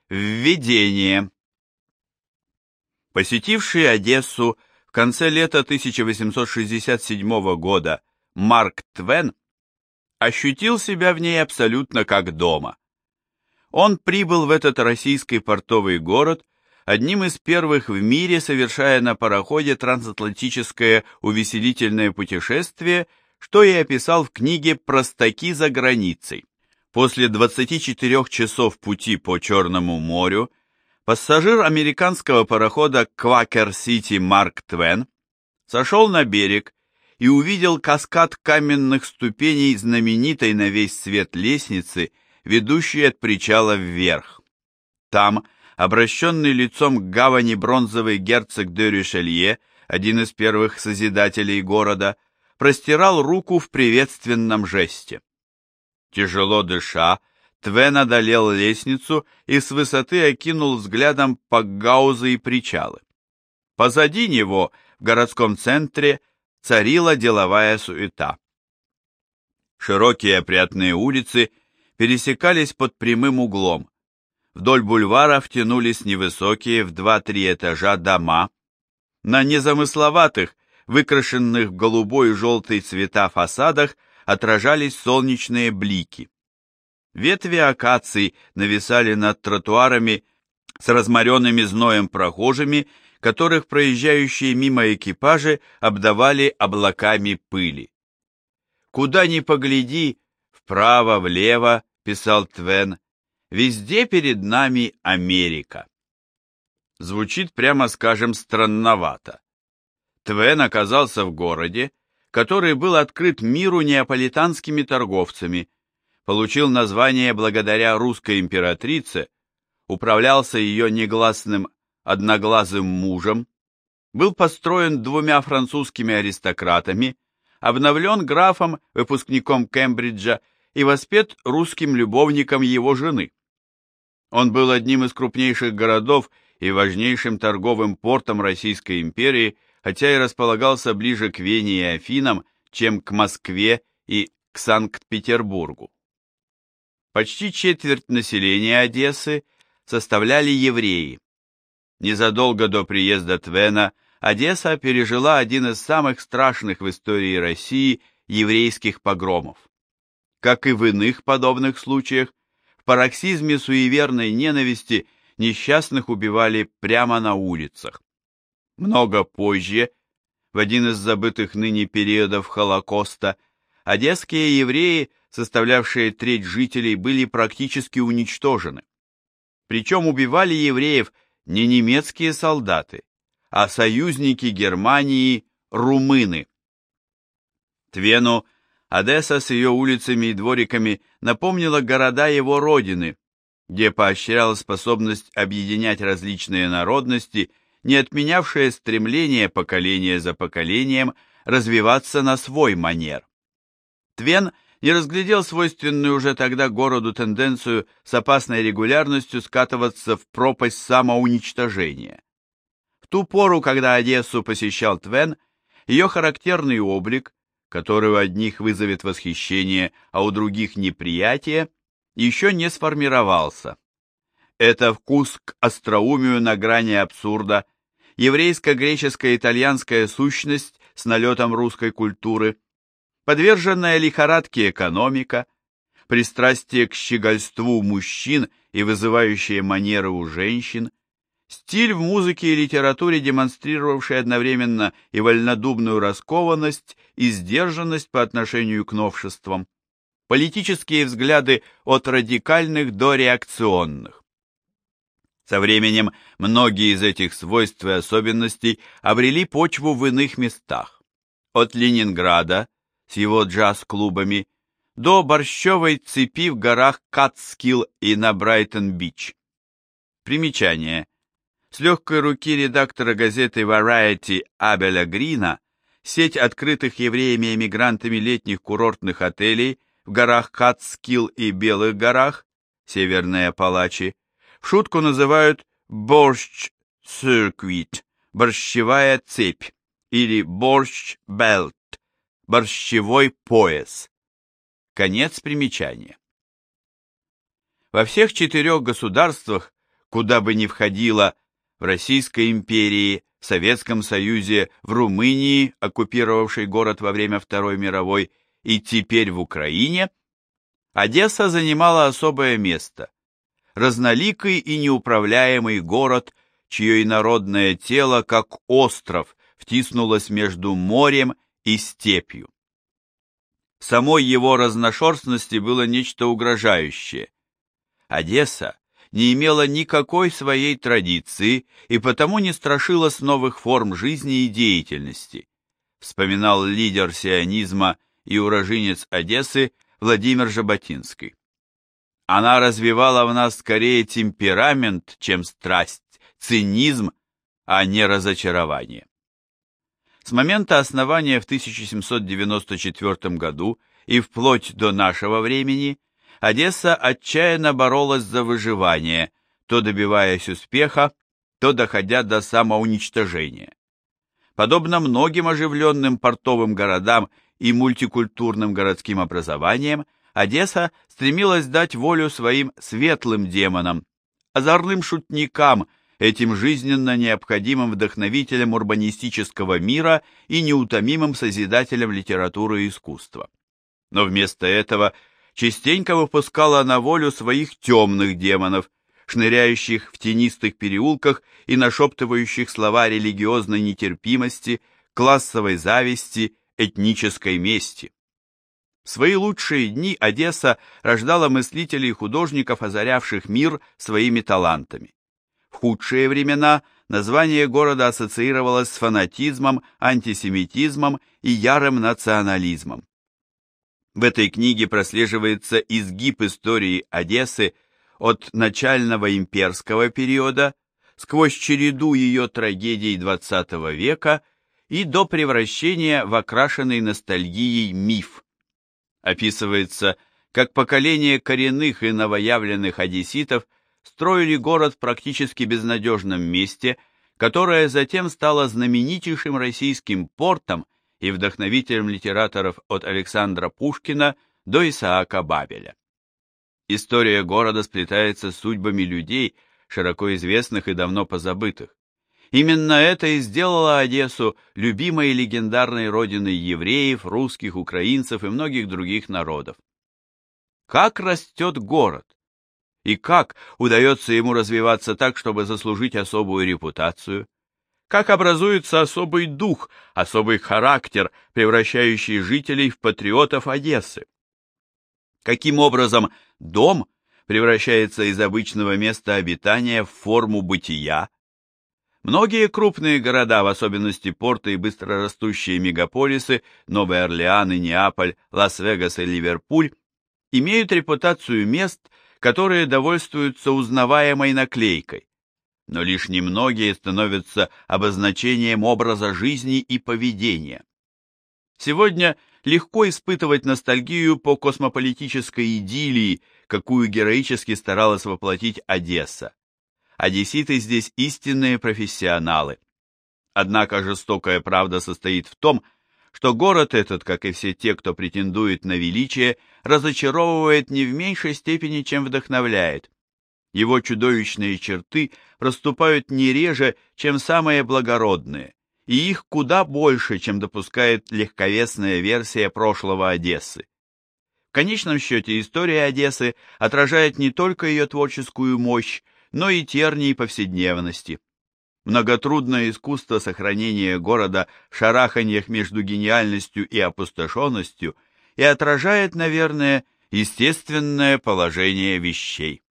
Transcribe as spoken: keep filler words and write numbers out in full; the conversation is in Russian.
Введение. Посетивший Одессу в конце лета тысяча восемьсот шестьдесят седьмого года Марк Твен ощутил себя в ней абсолютно как дома. Он прибыл в этот российский портовый город одним из первых в мире, совершая на пароходе трансатлантическое увеселительное путешествие, что и описал в книге «Простаки за границей». После двадцати четырёх часов пути по Черному морю пассажир американского парохода «Квакер-Сити» Марк Твен сошел на берег и увидел каскад каменных ступеней знаменитой на весь свет лестницы, ведущей от причала вверх. Там, обращенный лицом к гавани бронзовый герцог де Ришелье, один из первых созидателей города, простирал руку в приветственном жесте. Тяжело дыша, Твен одолел лестницу и с высоты окинул взглядом пакгаузы и причалы. Позади него, в городском центре, царила деловая суета. Широкие опрятные улицы пересекались под прямым углом. Вдоль бульваров тянулись невысокие в два-три этажа дома. На незамысловатых, выкрашенных в голубой и желтый цвета фасадах отражались солнечные блики. Ветви акаций нависали над тротуарами с разморенными зноем прохожими, которых проезжающие мимо экипажи обдавали облаками пыли. «Куда ни погляди, вправо, влево», — писал Твен, — «везде перед нами Америка». Звучит, прямо скажем, странновато. Твен оказался в городе, который был открыт миру неаполитанскими торговцами, получил название благодаря русской императрице, управлялся ее негласным одноглазым мужем, был построен двумя французскими аристократами, обновлен графом, выпускником Кембриджа, и воспет русским любовником его жены. Он был одним из крупнейших городов и важнейшим торговым портом Российской империи, хотя и располагался ближе к Вене и Афинам, чем к Москве и к Санкт-Петербургу. Почти четверть населения Одессы составляли евреи. Незадолго до приезда Твена Одесса пережила один из самых страшных в истории России еврейских погромов. Как и в иных подобных случаях, в пароксизме суеверной ненависти несчастных убивали прямо на улицах. Много позже, в один из забытых ныне периодов Холокоста, одесские евреи, составлявшие треть жителей, были практически уничтожены. Причем убивали евреев не немецкие солдаты, а союзники Германии – румыны. Твену Одесса с ее улицами и двориками напомнила города его родины, где поощряла способность объединять различные народности, не отменявшее стремление поколения за поколением развиваться на свой манер. Твен не разглядел свойственную уже тогда городу тенденцию с опасной регулярностью скатываться в пропасть самоуничтожения. В ту пору, когда Одессу посещал Твен, ее характерный облик, который у одних вызовет восхищение, а у других неприятие, еще не сформировался. Это вкус к остроумию на грани абсурда, еврейско-греческо-итальянская сущность с налетом русской культуры, подверженная лихорадке экономика, пристрастие к щегольству мужчин и вызывающие манеры у женщин, стиль в музыке и литературе, демонстрировавший одновременно и вольнодумную раскованность, и сдержанность по отношению к новшествам, политические взгляды от радикальных до реакционных. Со временем многие из этих свойств и особенностей обрели почву в иных местах. От Ленинграда с его джаз-клубами до борщевой цепи в горах Катскилл и на Брайтон-Бич. Примечание. С легкой руки редактора газеты Variety Абеля Грина сеть открытых евреями-эмигрантами летних курортных отелей в горах Катскилл и Белых горах, Северные Апалачи, в шутку называют борщ-цирквит, борщевая цепь, или борщ-белт, борщевой пояс. Конец примечания. Во всех четырех государствах куда бы ни входила, в Российской империи, в Советском Союзе, в Румынии, оккупировавшей город во время Второй мировой, и теперь в Украине, Одесса занимала особое место. Разноликий и неуправляемый город, чье инородное тело, как остров, втиснулось между морем и степью. В самой его разношерстности было нечто угрожающее. Одесса не имела никакой своей традиции и потому не страшилась новых форм жизни и деятельности, вспоминал лидер сионизма и уроженец Одессы Владимир Жаботинский. Она развивала в нас скорее темперамент, чем страсть, цинизм, а не разочарование. С момента основания в тысяча семьсот девяносто четвёртом году и вплоть до нашего времени Одесса отчаянно боролась за выживание, то добиваясь успеха, то доходя до самоуничтожения. Подобно многим оживленным портовым городам и мультикультурным городским образованиям, Одесса стремилась дать волю своим светлым демонам, озорным шутникам, этим жизненно необходимым вдохновителям урбанистического мира и неутомимым созидателям литературы и искусства. Но вместо этого частенько выпускала на волю своих темных демонов, шныряющих в тенистых переулках и нашептывающих слова религиозной нетерпимости, классовой зависти, этнической мести. В свои лучшие дни Одесса рождала мыслителей и художников, озарявших мир своими талантами. В худшие времена название города ассоциировалось с фанатизмом, антисемитизмом и ярым национализмом. В этой книге прослеживается изгиб истории Одессы от начального имперского периода, сквозь череду ее трагедий двадцатого века и до превращения в окрашенный ностальгией миф. Описывается, как поколение коренных и новоявленных одесситов строили город в практически безнадежном месте, которое затем стало знаменитейшим российским портом и вдохновителем литераторов от Александра Пушкина до Исаака Бабеля. История города сплетается с судьбами людей, широко известных и давно позабытых. Именно это и сделало Одессу любимой и легендарной родиной евреев, русских, украинцев и многих других народов. Как растет город? И как удается ему развиваться так, чтобы заслужить особую репутацию? Как образуется особый дух, особый характер, превращающий жителей в патриотов Одессы? Каким образом дом превращается из обычного места обитания в форму бытия? Многие крупные города, в особенности порты и быстрорастущие мегаполисы, Новый Орлеан и Неаполь, Лас-Вегас и Ливерпуль, имеют репутацию мест, которые довольствуются узнаваемой наклейкой, но лишь немногие становятся обозначением образа жизни и поведения. Сегодня легко испытывать ностальгию по космополитической идиллии, какую героически старалась воплотить Одесса. Одесситы здесь истинные профессионалы. Однако жестокая правда состоит в том, что город этот, как и все те, кто претендует на величие, разочаровывает не в меньшей степени, чем вдохновляет. Его чудовищные черты проступают не реже, чем самые благородные, и их куда больше, чем допускает легковесная версия прошлого Одессы. В конечном счете история Одессы отражает не только ее творческую мощь, но и тернии повседневности. Многотрудное искусство сохранения города в шараханьях между гениальностью и опустошенностью и отражает, наверное, естественное положение вещей.